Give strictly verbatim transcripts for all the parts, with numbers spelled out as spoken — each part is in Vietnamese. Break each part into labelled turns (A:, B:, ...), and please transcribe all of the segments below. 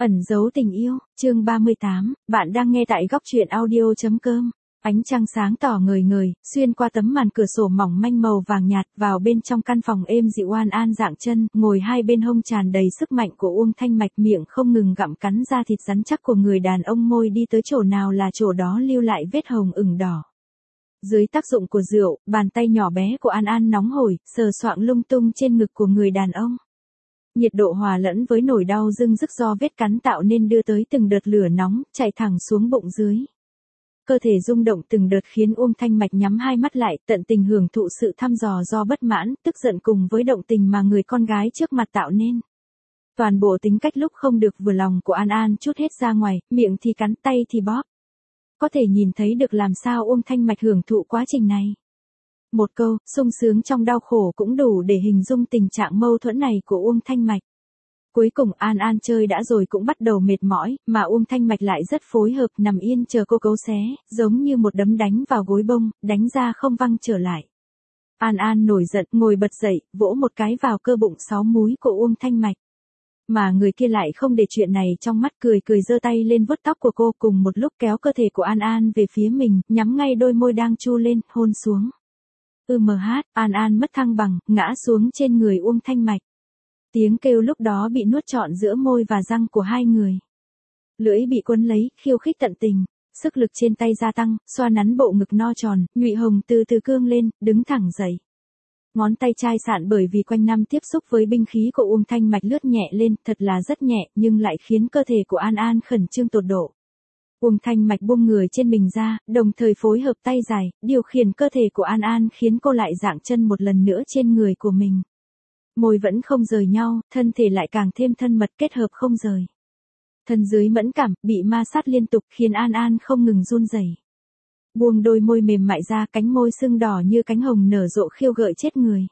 A: Ẩn giấu tình yêu, chương ba mươi tám, bạn đang nghe tại góc truyện audio.com. Ánh trăng sáng tỏ ngời ngời, xuyên qua tấm màn cửa sổ mỏng manh màu vàng nhạt vào bên trong căn phòng êm dịu. An An dạng chân, ngồi hai bên hông tràn đầy sức mạnh của Uông Thanh Mạch, miệng không ngừng gặm cắn da thịt rắn chắc của người đàn ông, môi đi tới chỗ nào là chỗ đó lưu lại vết hồng ửng đỏ. Dưới tác dụng của rượu, bàn tay nhỏ bé của An An nóng hổi, sờ soạng lung tung trên ngực của người đàn ông. Nhiệt độ hòa lẫn với nỗi đau dưng dứt do vết cắn tạo nên đưa tới từng đợt lửa nóng, chạy thẳng xuống bụng dưới. Cơ thể rung động từng đợt khiến Uông Thanh Mạch nhắm hai mắt lại, tận tình hưởng thụ sự thăm dò do bất mãn, tức giận cùng với động tình mà người con gái trước mặt tạo nên. Toàn bộ tính cách lúc không được vừa lòng của An An trút hết ra ngoài, miệng thì cắn, tay thì bóp. Có thể nhìn thấy được làm sao Uông Thanh Mạch hưởng thụ quá trình này. Một câu, sung sướng trong đau khổ cũng đủ để hình dung tình trạng mâu thuẫn này của Uông Thanh Mạch. Cuối cùng An An chơi đã rồi cũng bắt đầu mệt mỏi, mà Uông Thanh Mạch lại rất phối hợp, nằm yên chờ cô cấu xé, giống như một đấm đánh vào gối bông, đánh ra không văng trở lại. An An nổi giận, ngồi bật dậy, vỗ một cái vào cơ bụng sáu múi của Uông Thanh Mạch. Mà người kia lại không để chuyện này trong mắt, cười cười giơ tay lên vuốt tóc của cô, cùng một lúc kéo cơ thể của An An về phía mình, nhắm ngay đôi môi đang chu lên, hôn xuống. Ừm hát, An An mất thăng bằng, ngã xuống trên người Uông Thanh Mạch. Tiếng kêu lúc đó bị nuốt trọn giữa môi và răng của hai người. Lưỡi bị quấn lấy, khiêu khích tận tình, sức lực trên tay gia tăng, xoa nắn bộ ngực no tròn, nhụy hồng từ từ cương lên, đứng thẳng dậy. Ngón tay chai sạn bởi vì quanh năm tiếp xúc với binh khí của Uông Thanh Mạch lướt nhẹ lên, thật là rất nhẹ, nhưng lại khiến cơ thể của An An khẩn trương tột độ. Uông Thanh Mạch buông người trên mình ra, đồng thời phối hợp tay dài, điều khiển cơ thể của An An khiến cô lại dạng chân một lần nữa trên người của mình. Môi vẫn không rời nhau, thân thể lại càng thêm thân mật, kết hợp không rời. Thân dưới mẫn cảm, bị ma sát liên tục khiến An An không ngừng run rẩy. Buông đôi môi mềm mại ra, cánh môi sưng đỏ như cánh hồng nở rộ khiêu gợi chết người.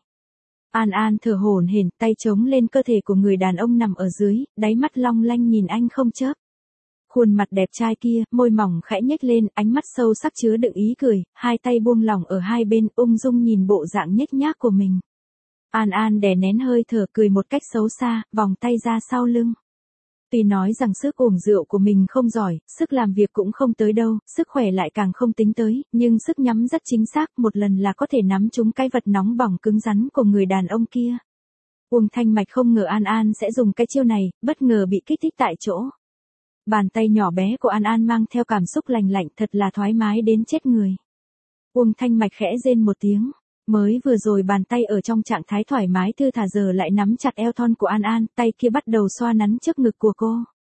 A: An An thở hổn hển, tay chống lên cơ thể của người đàn ông nằm ở dưới, đáy mắt long lanh nhìn anh không chớp. Khuôn mặt đẹp trai kia, môi mỏng khẽ nhếch lên, ánh mắt sâu sắc chứa đựng ý cười, hai tay buông lỏng ở hai bên, ung dung nhìn bộ dạng nhếch nhác của mình. An An đè nén hơi thở, cười một cách xấu xa, vòng tay ra sau lưng. Tuy nói rằng sức uống rượu của mình không giỏi, sức làm việc cũng không tới đâu, sức khỏe lại càng không tính tới, nhưng sức nhắm rất chính xác, một lần là có thể nắm trúng cái vật nóng bỏng cứng rắn của người đàn ông kia. Uông Thanh Mạch không ngờ An An sẽ dùng cái chiêu này, bất ngờ bị kích thích tại chỗ. Bàn tay nhỏ bé của An An mang theo cảm xúc lành lạnh, thật là thoải mái đến chết người. Uông Thanh Mạch khẽ rên một tiếng. Mới vừa rồi bàn tay ở trong trạng thái thoải mái thư thả giờ lại nắm chặt eo thon của An An, tay kia bắt đầu xoa nắn trước ngực của cô.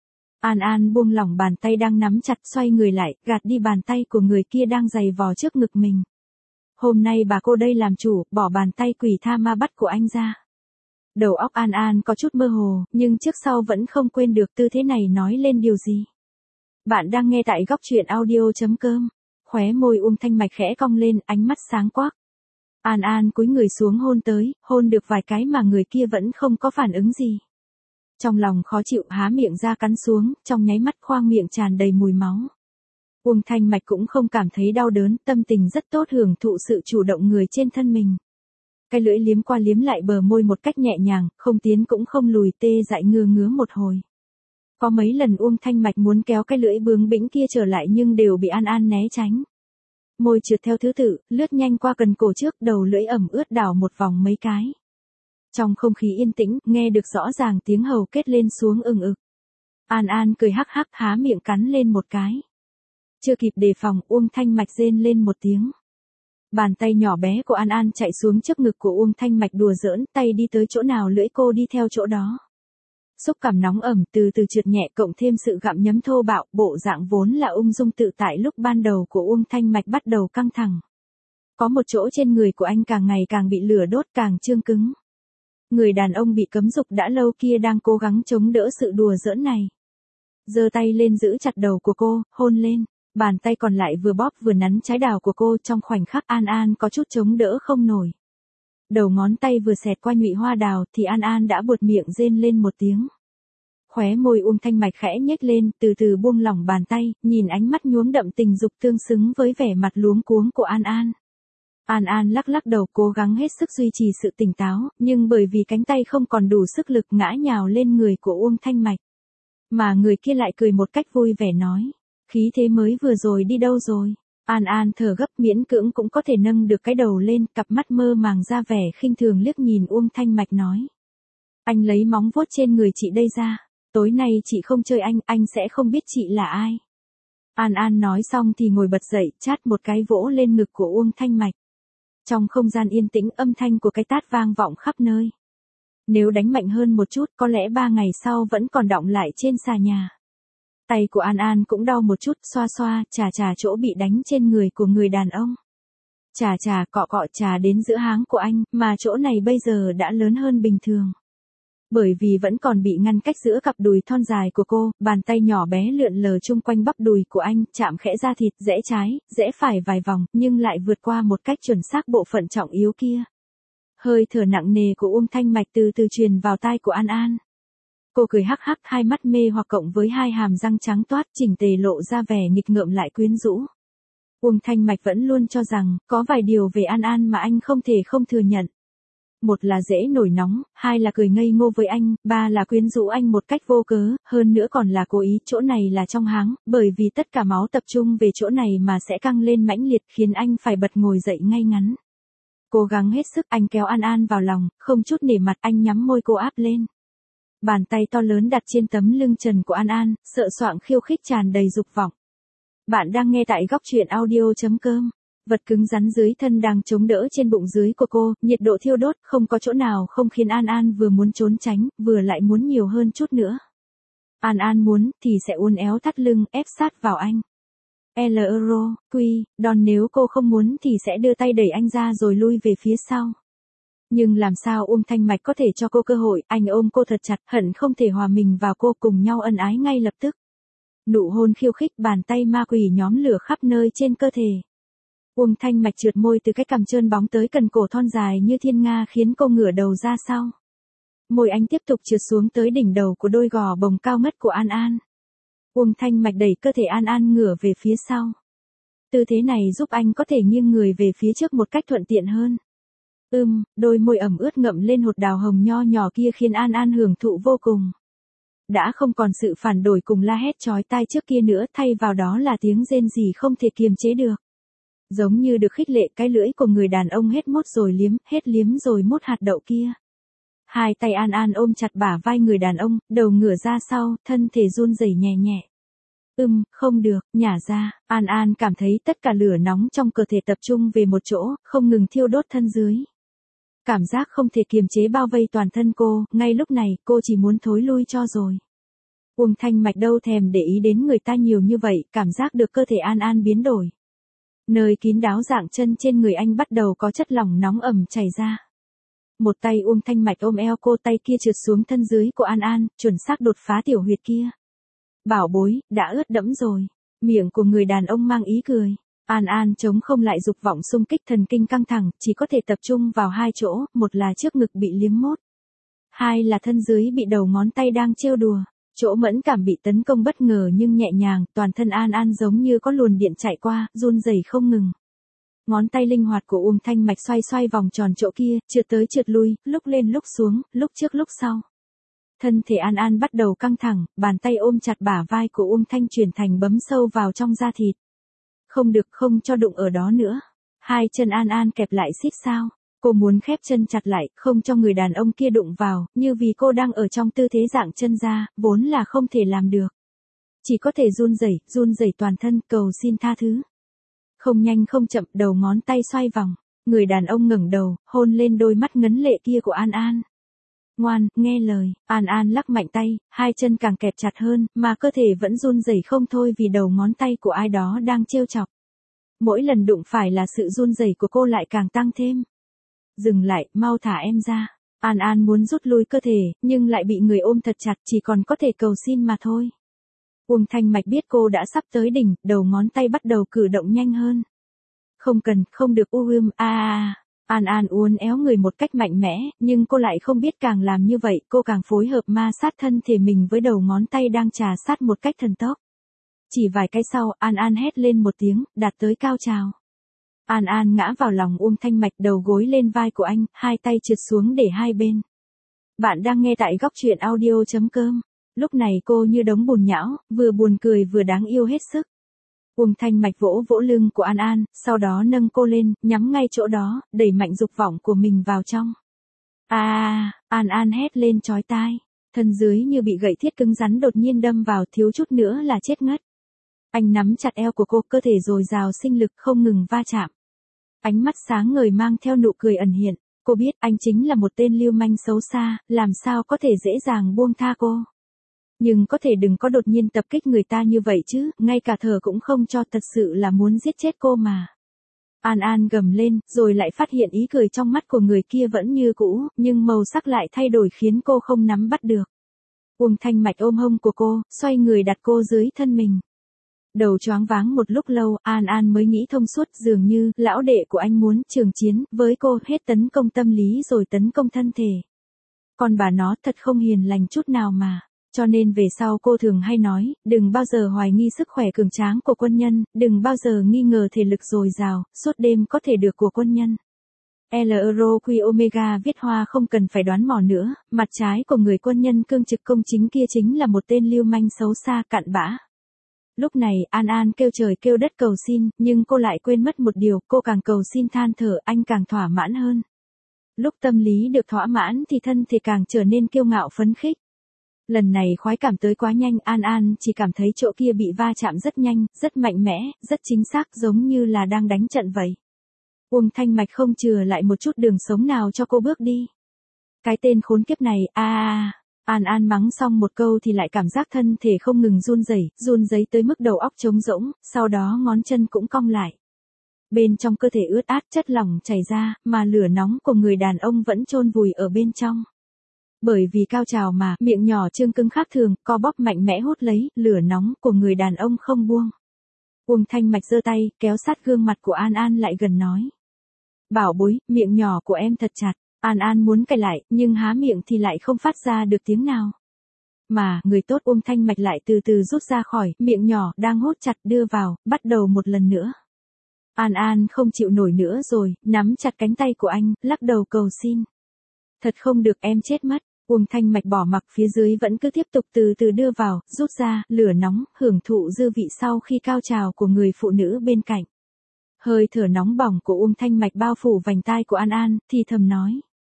A: An An buông lỏng bàn tay đang nắm chặt, xoay người lại, gạt đi bàn tay của người kia đang giày vò trước ngực mình. Hôm nay bà cô đây làm chủ, bỏ bàn tay quỷ tha ma bắt của anh ra. Đầu óc An An có chút mơ hồ, nhưng trước sau vẫn không quên được tư thế này nói lên điều gì. Bạn đang nghe tại góc truyện audio.com. Khóe môi Uông Thanh Mạch khẽ cong lên, ánh mắt sáng quắc. An An cúi người xuống hôn tới, hôn được vài cái mà người kia vẫn không có phản ứng gì. Trong lòng khó chịu, há miệng ra cắn xuống, trong nháy mắt khoang miệng tràn đầy mùi máu. Uông Thanh Mạch cũng không cảm thấy đau đớn, tâm tình rất tốt, hưởng thụ sự chủ động người trên thân mình. Cái lưỡi liếm qua liếm lại bờ môi một cách nhẹ nhàng, không tiến cũng không lùi, tê dại ngứa ngứa một hồi. Có mấy lần Uông Thanh Mạch muốn kéo cái lưỡi bướng bĩnh kia trở lại nhưng đều bị An An né tránh. Môi trượt theo thứ tự, lướt nhanh qua cần cổ trước, đầu lưỡi ẩm ướt đảo một vòng mấy cái. Trong không khí yên tĩnh, nghe được rõ ràng tiếng hầu kết lên xuống ừng ực. An An cười hắc hắc, há miệng cắn lên một cái. Chưa kịp đề phòng, Uông Thanh Mạch rên lên một tiếng. Bàn tay nhỏ bé của An An chạy xuống trước ngực của Uông Thanh Mạch đùa giỡn, tay đi tới chỗ nào lưỡi cô đi theo chỗ đó. Xúc cảm nóng ẩm từ từ trượt nhẹ, cộng thêm sự gặm nhấm thô bạo, bộ dạng vốn là ung dung tự tại lúc ban đầu của Uông Thanh Mạch bắt đầu căng thẳng. Có một chỗ trên người của anh càng ngày càng bị lửa đốt, càng trương cứng. Người đàn ông bị cấm dục đã lâu kia đang cố gắng chống đỡ sự đùa giỡn này. Giơ tay lên giữ chặt đầu của cô, hôn lên, bàn tay còn lại vừa bóp vừa nắn trái đào của cô, trong khoảnh khắc An An có chút chống đỡ không nổi. Đầu ngón tay vừa xẹt qua nhụy hoa đào thì An An đã buột miệng rên lên một tiếng. Khóe môi Uông Thanh Mạch khẽ nhếch lên, từ từ buông lỏng bàn tay, nhìn ánh mắt nhuốm đậm tình dục tương xứng với vẻ mặt luống cuống của An An. An An lắc lắc đầu, cố gắng hết sức duy trì sự tỉnh táo, nhưng bởi vì cánh tay không còn đủ sức lực ngã nhào lên người của Uông Thanh Mạch. Mà người kia lại cười một cách vui vẻ nói. Khí thế mới vừa rồi đi đâu rồi? An An thở gấp miễn cưỡng cũng có thể nâng được cái đầu lên, cặp mắt mơ màng ra vẻ khinh thường liếc nhìn Uông Thanh Mạch nói. Anh lấy móng vuốt trên người chị đây ra. Tối nay chị không chơi anh, anh sẽ không biết chị là ai. An An nói xong thì ngồi bật dậy, chát một cái vỗ lên ngực của Uông Thanh Mạch. Trong không gian yên tĩnh âm thanh của cái tát vang vọng khắp nơi. Nếu đánh mạnh hơn một chút có lẽ ba ngày sau vẫn còn đọng lại trên xà nhà. Tay của An An cũng đau một chút, xoa xoa, chà chà chỗ bị đánh trên người của người đàn ông. Chà chà cọ cọ chà đến giữa háng của anh, mà chỗ này bây giờ đã lớn hơn bình thường. Bởi vì vẫn còn bị ngăn cách giữa cặp đùi thon dài của cô, bàn tay nhỏ bé lượn lờ chung quanh bắp đùi của anh, chạm khẽ da thịt, rẽ trái, rẽ phải vài vòng, nhưng lại vượt qua một cách chuẩn xác bộ phận trọng yếu kia. Hơi thở nặng nề của Uông Thanh Mạch từ từ truyền vào tai của An An. Cô cười hắc hắc, hai mắt mê hoặc cộng với hai hàm răng trắng toát, chỉnh tề lộ ra vẻ nghịch ngợm lại quyến rũ. Uông Thanh Mạch vẫn luôn cho rằng, có vài điều về An An mà anh không thể không thừa nhận. Một là dễ nổi nóng, hai là cười ngây ngô với anh, ba là quyến rũ anh một cách vô cớ, hơn nữa còn là cố ý, chỗ này là trong háng, bởi vì tất cả máu tập trung về chỗ này mà sẽ căng lên mãnh liệt khiến anh phải bật ngồi dậy ngay ngắn. Cố gắng hết sức, anh kéo An An vào lòng, không chút nể mặt, anh nhắm môi cô áp lên. Bàn tay to lớn đặt trên tấm lưng trần của An An, sợ soạng khiêu khích tràn đầy dục vọng. Bạn đang nghe tại góc truyện audio chấm com. Vật cứng rắn dưới thân đang chống đỡ trên bụng dưới của cô, nhiệt độ thiêu đốt, không có chỗ nào không khiến An An vừa muốn trốn tránh, vừa lại muốn nhiều hơn chút nữa. An An muốn, thì sẽ uốn éo thắt lưng, ép sát vào anh. L euro, quy, đòn nếu cô không muốn thì sẽ đưa tay đẩy anh ra rồi lui về phía sau. Nhưng làm sao Uông Thanh Mạch có thể cho cô cơ hội, anh ôm cô thật chặt, hận không thể hòa mình vào cô cùng nhau ân ái ngay lập tức. Nụ hôn khiêu khích, bàn tay ma quỷ nhóm lửa khắp nơi trên cơ thể. Uông Thanh Mạch trượt môi từ cái cằm trơn bóng tới cần cổ thon dài như thiên nga khiến cô ngửa đầu ra sau. Môi anh tiếp tục trượt xuống tới đỉnh đầu của đôi gò bồng cao ngất của An An. Uông Thanh Mạch đẩy cơ thể An An ngửa về phía sau. Tư thế này giúp anh có thể nghiêng người về phía trước một cách thuận tiện hơn. Ưm, đôi môi ẩm ướt ngậm lên hột đào hồng nho nhỏ kia khiến An An hưởng thụ vô cùng. Đã không còn sự phản đổi cùng la hét chói tai trước kia nữa, thay vào đó là tiếng rên rỉ không thể kiềm chế được. Giống như được khích lệ, cái lưỡi của người đàn ông hết mốt rồi liếm, hết liếm rồi mốt hạt đậu kia. Hai tay An An ôm chặt bả vai người đàn ông, đầu ngửa ra sau, thân thể run rẩy nhẹ nhẹ. Ừm, không được, nhả ra. An An cảm thấy tất cả lửa nóng trong cơ thể tập trung về một chỗ, không ngừng thiêu đốt thân dưới. Cảm giác không thể kiềm chế bao vây toàn thân cô, ngay lúc này cô chỉ muốn thối lui cho rồi. Uông Thanh Mạch đâu thèm để ý đến người ta nhiều như vậy, cảm giác được cơ thể An An biến đổi. Nơi kín đáo dạng chân trên người anh bắt đầu có chất lỏng nóng ẩm chảy ra. Một tay Uông Thanh Mạch ôm eo cô, tay kia trượt xuống thân dưới của An An, chuẩn xác đột phá tiểu huyệt kia. Bảo bối, đã ướt đẫm rồi. Miệng của người đàn ông mang ý cười. An An chống không lại dục vọng xung kích thần kinh căng thẳng, chỉ có thể tập trung vào hai chỗ, một là trước ngực bị liếm mốt. Hai là thân dưới bị đầu ngón tay đang trêu đùa. Chỗ mẫn cảm bị tấn công bất ngờ nhưng nhẹ nhàng, toàn thân An An giống như có luồn điện chạy qua, run rẩy không ngừng. Ngón tay linh hoạt của Uông Thanh Mạch xoay xoay vòng tròn chỗ kia, trượt tới trượt lui, lúc lên lúc xuống, lúc trước lúc sau. Thân thể An An bắt đầu căng thẳng, bàn tay ôm chặt bả vai của Uông Thanh chuyển thành bấm sâu vào trong da thịt. Không được, không cho đụng ở đó nữa. Hai chân An An kẹp lại xít sao. Cô muốn khép chân chặt lại, không cho người đàn ông kia đụng vào, như vì cô đang ở trong tư thế dạng chân ra, vốn là không thể làm được. Chỉ có thể run rẩy, run rẩy toàn thân, cầu xin tha thứ. Không nhanh không chậm, đầu ngón tay xoay vòng. Người đàn ông ngẩng đầu, hôn lên đôi mắt ngấn lệ kia của An An. Ngoan, nghe lời. An An lắc mạnh tay, hai chân càng kẹp chặt hơn, mà cơ thể vẫn run rẩy không thôi vì đầu ngón tay của ai đó đang trêu chọc. Mỗi lần đụng phải là sự run rẩy của cô lại càng tăng thêm. Dừng lại, mau thả em ra. An An muốn rút lui cơ thể, nhưng lại bị người ôm thật chặt, chỉ còn có thể cầu xin mà thôi. Uông Thanh Mạch biết cô đã sắp tới đỉnh, đầu ngón tay bắt đầu cử động nhanh hơn. Không cần, không được um, a a. An An uốn éo người một cách mạnh mẽ, nhưng cô lại không biết càng làm như vậy, cô càng phối hợp ma sát thân thể mình với đầu ngón tay đang trà sát một cách thần tốc. Chỉ vài cái sau, An An hét lên một tiếng, đạt tới cao trào. An An ngã vào lòng Uông Thanh Mạch, đầu gối lên vai của anh, hai tay trượt xuống để hai bên. Bạn đang nghe tại góc truyện audio chấm com. Lúc này cô như đống bùn nhão, vừa buồn cười vừa đáng yêu hết sức. Uông Thanh Mạch vỗ vỗ lưng của An An, sau đó nâng cô lên, nhắm ngay chỗ đó, đẩy mạnh dục vọng của mình vào trong. A, à, An An hét lên chói tai, thân dưới như bị gậy thiết cứng rắn đột nhiên đâm vào, thiếu chút nữa là chết ngất. Anh nắm chặt eo của cô, cơ thể dồi dào sinh lực không ngừng va chạm. Ánh mắt sáng ngời mang theo nụ cười ẩn hiện, cô biết anh chính là một tên lưu manh xấu xa, làm sao có thể dễ dàng buông tha cô. Nhưng có thể đừng có đột nhiên tập kích người ta như vậy chứ, ngay cả thở cũng không cho, thật sự là muốn giết chết cô mà. An An gầm lên, rồi lại phát hiện ý cười trong mắt của người kia vẫn như cũ, nhưng màu sắc lại thay đổi khiến cô không nắm bắt được. Uông Thanh Mạch ôm hông của cô, xoay người đặt cô dưới thân mình. Đầu choáng váng một lúc lâu, An An mới nghĩ thông suốt, dường như lão đệ của anh muốn trường chiến với cô, hết tấn công tâm lý rồi tấn công thân thể. Còn bà nó thật không hiền lành chút nào mà. Cho nên về sau cô thường hay nói, đừng bao giờ hoài nghi sức khỏe cường tráng của quân nhân, đừng bao giờ nghi ngờ thể lực dồi dào, suốt đêm có thể được của quân nhân. L Euro Q Omega viết hoa không cần phải đoán mò nữa, mặt trái của người quân nhân cương trực công chính kia chính là một tên lưu manh xấu xa cặn bã. Lúc này An An kêu trời kêu đất cầu xin, nhưng cô lại quên mất một điều, cô càng cầu xin than thở anh càng thỏa mãn hơn. Lúc tâm lý được thỏa mãn thì thân thể càng trở nên kiêu ngạo phấn khích. Lần này khoái cảm tới quá nhanh, An An chỉ cảm thấy chỗ kia bị va chạm rất nhanh, rất mạnh mẽ, rất chính xác, giống như là đang đánh trận vậy. Uông Thanh Mạch không chừa lại một chút đường sống nào cho cô bước đi. Cái tên khốn kiếp này, a à, An An mắng xong một câu thì lại cảm giác thân thể không ngừng run rẩy, run rẩy tới mức đầu óc trống rỗng, sau đó ngón chân cũng cong lại. Bên trong cơ thể ướt át, chất lỏng chảy ra, mà lửa nóng của người đàn ông vẫn chôn vùi ở bên trong. Bởi vì cao trào mà, miệng nhỏ trương cứng khác thường, co bóp mạnh mẽ hút lấy, lửa nóng của người đàn ông không buông. Uông Thanh Mạch giơ tay, kéo sát gương mặt của An An lại gần nói. Bảo bối, miệng nhỏ của em thật chặt. An An muốn cãi lại, nhưng há miệng thì lại không phát ra được tiếng nào. Mà, người tốt Uông Thanh Mạch lại từ từ rút ra khỏi, miệng nhỏ đang hút chặt đưa vào, bắt đầu một lần nữa. An An không chịu nổi nữa rồi, nắm chặt cánh tay của anh, lắc đầu cầu xin. Thật không được, em chết mất. Uông Thanh Mạch bỏ mặc, phía dưới vẫn cứ tiếp tục từ từ đưa vào, rút ra, lửa nóng, hưởng thụ dư vị sau khi cao trào của người phụ nữ bên cạnh. Hơi thở nóng bỏng của Uông Thanh Mạch bao phủ vành tai của An An, thì thầm nói.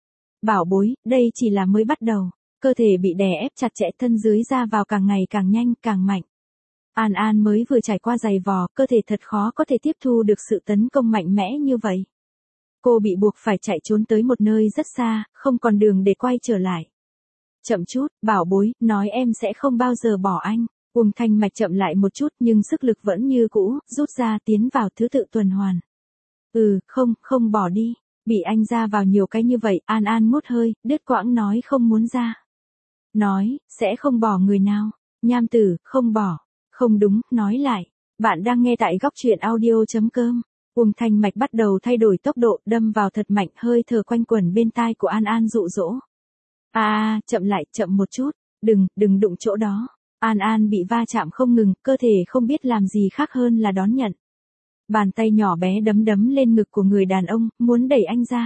A: Bảo bối, đây chỉ là mới bắt đầu. Cơ thể bị đè ép chặt chẽ, thân dưới ra vào càng ngày càng nhanh, càng mạnh. An An mới vừa trải qua giày vò, cơ thể thật khó có thể tiếp thu được sự tấn công mạnh mẽ như vậy. Cô bị buộc phải chạy trốn tới một nơi rất xa, không còn đường để quay trở lại. Chậm chút, bảo bối, nói em sẽ không bao giờ bỏ anh. Uông Thanh Mạch chậm lại một chút nhưng sức lực vẫn như cũ, rút ra tiến vào thứ tự tuần hoàn. Ừ, không, không bỏ đi. Bị anh ra vào nhiều cái như vậy, An An ngút hơi, đứt quãng nói không muốn ra. Nói, sẽ không bỏ người nào. Nham tử, không bỏ. Không đúng, nói lại. Bạn đang nghe tại góc truyện audio.com. Uông Thanh Mạch bắt đầu thay đổi tốc độ, đâm vào thật mạnh, hơi thở quanh quẩn bên tai của An An dụ dỗ. À, à, chậm lại, chậm một chút. Đừng, đừng đụng chỗ đó. An An bị va chạm không ngừng, cơ thể không biết làm gì khác hơn là đón nhận. Bàn tay nhỏ bé đấm đấm lên ngực của người đàn ông, muốn đẩy anh ra.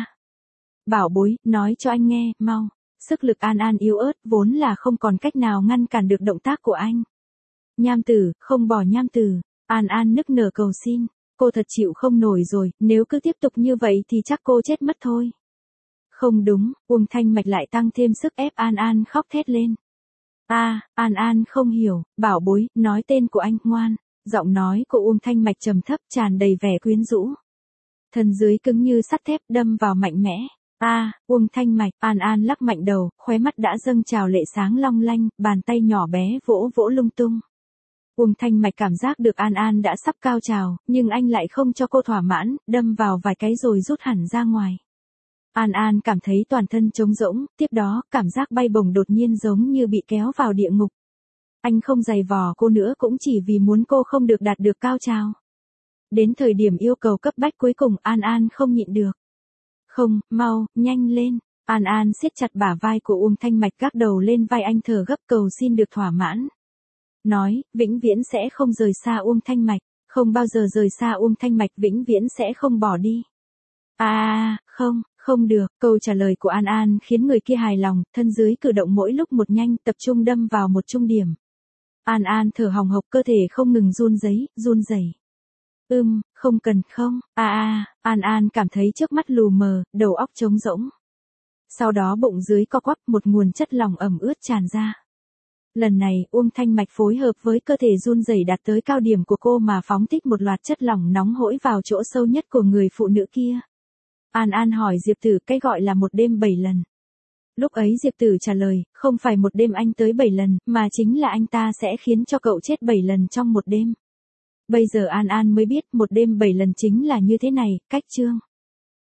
A: Bảo bối, nói cho anh nghe, mau. Sức lực An An yếu ớt, vốn là không còn cách nào ngăn cản được động tác của anh. Nham tử, không bỏ nham tử. An An nức nở cầu xin. Cô thật chịu không nổi rồi, nếu cứ tiếp tục như vậy thì chắc cô chết mất thôi. Không đúng, Uông Thanh Mạch lại tăng thêm sức ép An An khóc thét lên. A, à, An An không hiểu, bảo bối, nói tên của anh, ngoan. Giọng nói của Uông Thanh Mạch trầm thấp, tràn đầy vẻ quyến rũ. Thân dưới cứng như sắt thép, đâm vào mạnh mẽ. A, à, Uông Thanh Mạch, An An lắc mạnh đầu, khóe mắt đã dâng trào lệ sáng long lanh, bàn tay nhỏ bé vỗ vỗ lung tung. Uông Thanh Mạch cảm giác được An An đã sắp cao trào, nhưng anh lại không cho cô thỏa mãn, đâm vào vài cái rồi rút hẳn ra ngoài. An An cảm thấy toàn thân trống rỗng, tiếp đó, cảm giác bay bổng đột nhiên giống như bị kéo vào địa ngục. Anh không giày vò cô nữa cũng chỉ vì muốn cô không được đạt được cao trào. Đến thời điểm yêu cầu cấp bách cuối cùng An An không nhịn được. Không, mau, nhanh lên. An An siết chặt bả vai của Uông Thanh Mạch, gác đầu lên vai anh thở gấp cầu xin được thỏa mãn. Nói, vĩnh viễn sẽ không rời xa Uông Thanh Mạch, không bao giờ rời xa Uông Thanh Mạch, vĩnh viễn sẽ không bỏ đi. À, không, Không được, câu trả lời của An An khiến người kia hài lòng, thân dưới cử động mỗi lúc một nhanh, tập trung đâm vào một trung điểm. An An thở hồng hộc, cơ thể không ngừng run rẩy, run rẩy. Ưm, không cần không, a a, An An cảm thấy trước mắt lù mờ, đầu óc trống rỗng. Sau đó bụng dưới co quắp, một nguồn chất lỏng ẩm ướt tràn ra. Lần này, Uông Thanh Mạch phối hợp với cơ thể run rẩy đạt tới cao điểm của cô mà phóng thích một loạt chất lỏng nóng hổi vào chỗ sâu nhất của người phụ nữ kia. An An hỏi Diệp Tử cái gọi là một đêm bảy lần. Lúc ấy Diệp Tử trả lời, không phải một đêm anh tới bảy lần, mà chính là anh ta sẽ khiến cho cậu chết bảy lần trong một đêm. Bây giờ An An mới biết một đêm bảy lần chính là như thế này, cách chương.